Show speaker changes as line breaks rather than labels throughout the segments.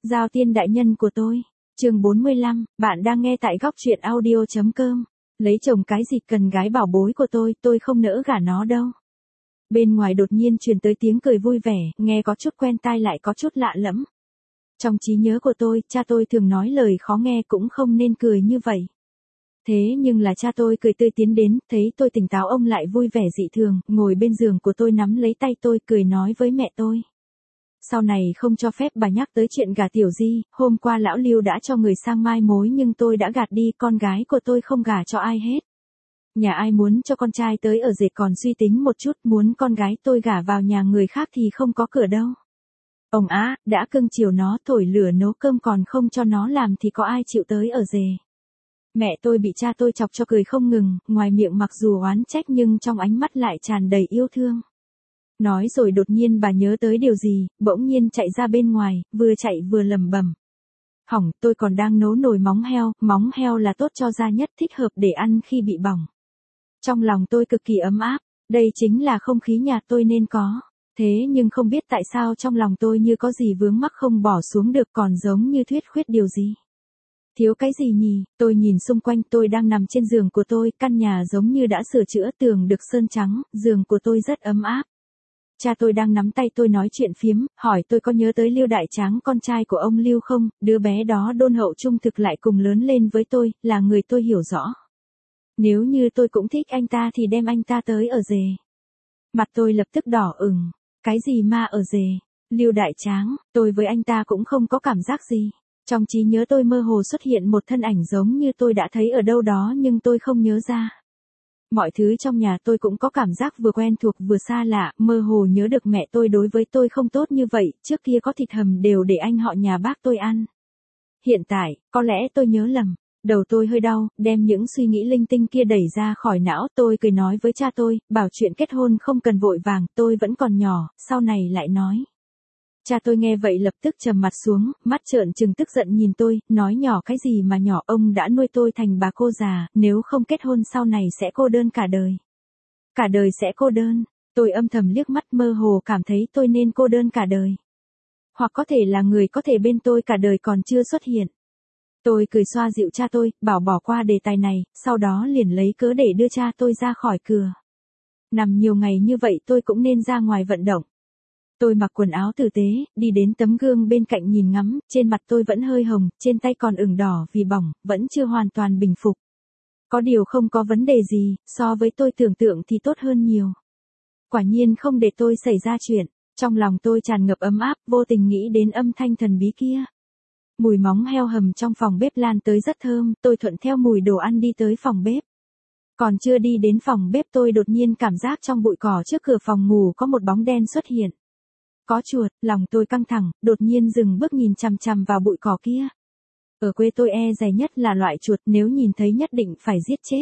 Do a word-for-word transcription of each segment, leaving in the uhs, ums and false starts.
Giao tiên đại nhân của tôi. Chương bốn mươi lăm, bạn đang nghe tại góc truyện audio chấm com. Lấy chồng cái gì cần gái bảo bối của tôi, tôi không nỡ gả nó đâu. Bên ngoài đột nhiên truyền tới tiếng cười vui vẻ, nghe có chút quen tai lại có chút lạ lẫm. Trong trí nhớ của tôi, cha tôi thường nói lời khó nghe cũng không nên cười như vậy. Thế nhưng là cha tôi cười tươi tiến đến, thấy tôi tỉnh táo ông lại vui vẻ dị thường, ngồi bên giường của tôi nắm lấy tay tôi cười nói với mẹ tôi. Sau này không cho phép bà nhắc tới chuyện gả Tiểu Di, hôm qua lão Lưu đã cho người sang mai mối nhưng tôi đã gạt đi, con gái của tôi không gả cho ai hết. Nhà ai muốn cho con trai tới ở rể còn suy tính một chút, muốn con gái tôi gả vào nhà người khác thì không có cửa đâu. Ông á, đã cưng chiều nó, thổi lửa nấu cơm còn không cho nó làm thì có ai chịu tới ở rể. Mẹ tôi bị cha tôi chọc cho cười không ngừng, ngoài miệng mặc dù oán trách nhưng trong ánh mắt lại tràn đầy yêu thương. Nói rồi đột nhiên bà nhớ tới điều gì, bỗng nhiên chạy ra bên ngoài, vừa chạy vừa lẩm bẩm. Hỏng, tôi còn đang nấu nồi móng heo, móng heo là tốt cho da nhất, thích hợp để ăn khi bị bỏng. Trong lòng tôi cực kỳ ấm áp, đây chính là không khí nhà tôi nên có. Thế nhưng không biết tại sao trong lòng tôi như có gì vướng mắc không bỏ xuống được, còn giống như thuyết khuyết điều gì. Thiếu cái gì nhỉ, tôi nhìn xung quanh, tôi đang nằm trên giường của tôi, căn nhà giống như đã sửa chữa, tường được sơn trắng, giường của tôi rất ấm áp. Cha tôi đang nắm tay tôi nói chuyện phiếm, hỏi tôi có nhớ tới Lưu Đại Tráng, con trai của ông Lưu không, đứa bé đó đôn hậu trung thực lại cùng lớn lên với tôi, là người tôi hiểu rõ. Nếu như tôi cũng thích anh ta thì đem anh ta tới ở rể. Mặt tôi lập tức đỏ ửng, cái gì mà ở rể, Lưu Đại Tráng, tôi với anh ta cũng không có cảm giác gì. Trong trí nhớ tôi mơ hồ xuất hiện một thân ảnh giống như tôi đã thấy ở đâu đó nhưng tôi không nhớ ra. Mọi thứ trong nhà tôi cũng có cảm giác vừa quen thuộc vừa xa lạ, mơ hồ nhớ được mẹ tôi đối với tôi không tốt như vậy, trước kia có thịt hầm đều để anh họ nhà bác tôi ăn. Hiện tại, có lẽ tôi nhớ lầm, đầu tôi hơi đau, đem những suy nghĩ linh tinh kia đẩy ra khỏi não, tôi cười nói với cha tôi, bảo chuyện kết hôn không cần vội vàng, tôi vẫn còn nhỏ, sau này lại nói. Cha tôi nghe vậy lập tức trầm mặt xuống, mắt trợn trừng tức giận nhìn tôi, nói nhỏ cái gì mà nhỏ, ông đã nuôi tôi thành bà cô già, nếu không kết hôn sau này sẽ cô đơn cả đời. Cả đời sẽ cô đơn, tôi âm thầm liếc mắt mơ hồ cảm thấy tôi nên cô đơn cả đời. Hoặc có thể là người có thể bên tôi cả đời còn chưa xuất hiện. Tôi cười xoa dịu cha tôi, bảo bỏ qua đề tài này, sau đó liền lấy cớ để đưa cha tôi ra khỏi cửa. Nằm nhiều ngày như vậy tôi cũng nên ra ngoài vận động. Tôi mặc quần áo tử tế, đi đến tấm gương bên cạnh nhìn ngắm, trên mặt tôi vẫn hơi hồng, trên tay còn ửng đỏ vì bỏng, vẫn chưa hoàn toàn bình phục. Có điều không có vấn đề gì, so với tôi tưởng tượng thì tốt hơn nhiều. Quả nhiên không để tôi xảy ra chuyện, trong lòng tôi tràn ngập ấm áp, vô tình nghĩ đến âm thanh thần bí kia. Mùi móng heo hầm trong phòng bếp lan tới rất thơm, tôi thuận theo mùi đồ ăn đi tới phòng bếp. Còn chưa đi đến phòng bếp tôi đột nhiên cảm giác trong bụi cỏ trước cửa phòng ngủ có một bóng đen xuất hiện. Có chuột, lòng tôi căng thẳng, đột nhiên dừng bước nhìn chằm chằm vào bụi cỏ kia. Ở quê tôi e dè nhất là loại chuột, nếu nhìn thấy nhất định phải giết chết.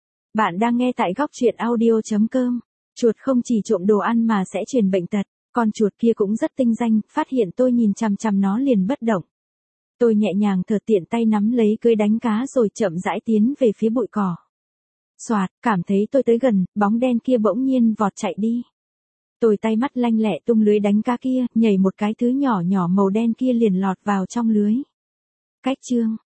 Bạn đang nghe tại góc truyện audio chấm com. Chuột không chỉ trộm đồ ăn mà sẽ truyền bệnh tật, con chuột kia cũng rất tinh danh, phát hiện tôi nhìn chằm chằm nó liền bất động. Tôi nhẹ nhàng thở tiện tay nắm lấy cơi đánh cá rồi chậm rãi tiến về phía bụi cỏ. Soạt, cảm thấy tôi tới gần, bóng đen kia bỗng nhiên vọt chạy đi. Tôi tay mắt lanh lẹ tung lưới đánh cá kia, nhảy một cái thứ nhỏ nhỏ màu đen kia liền lọt vào trong lưới. Cách chương,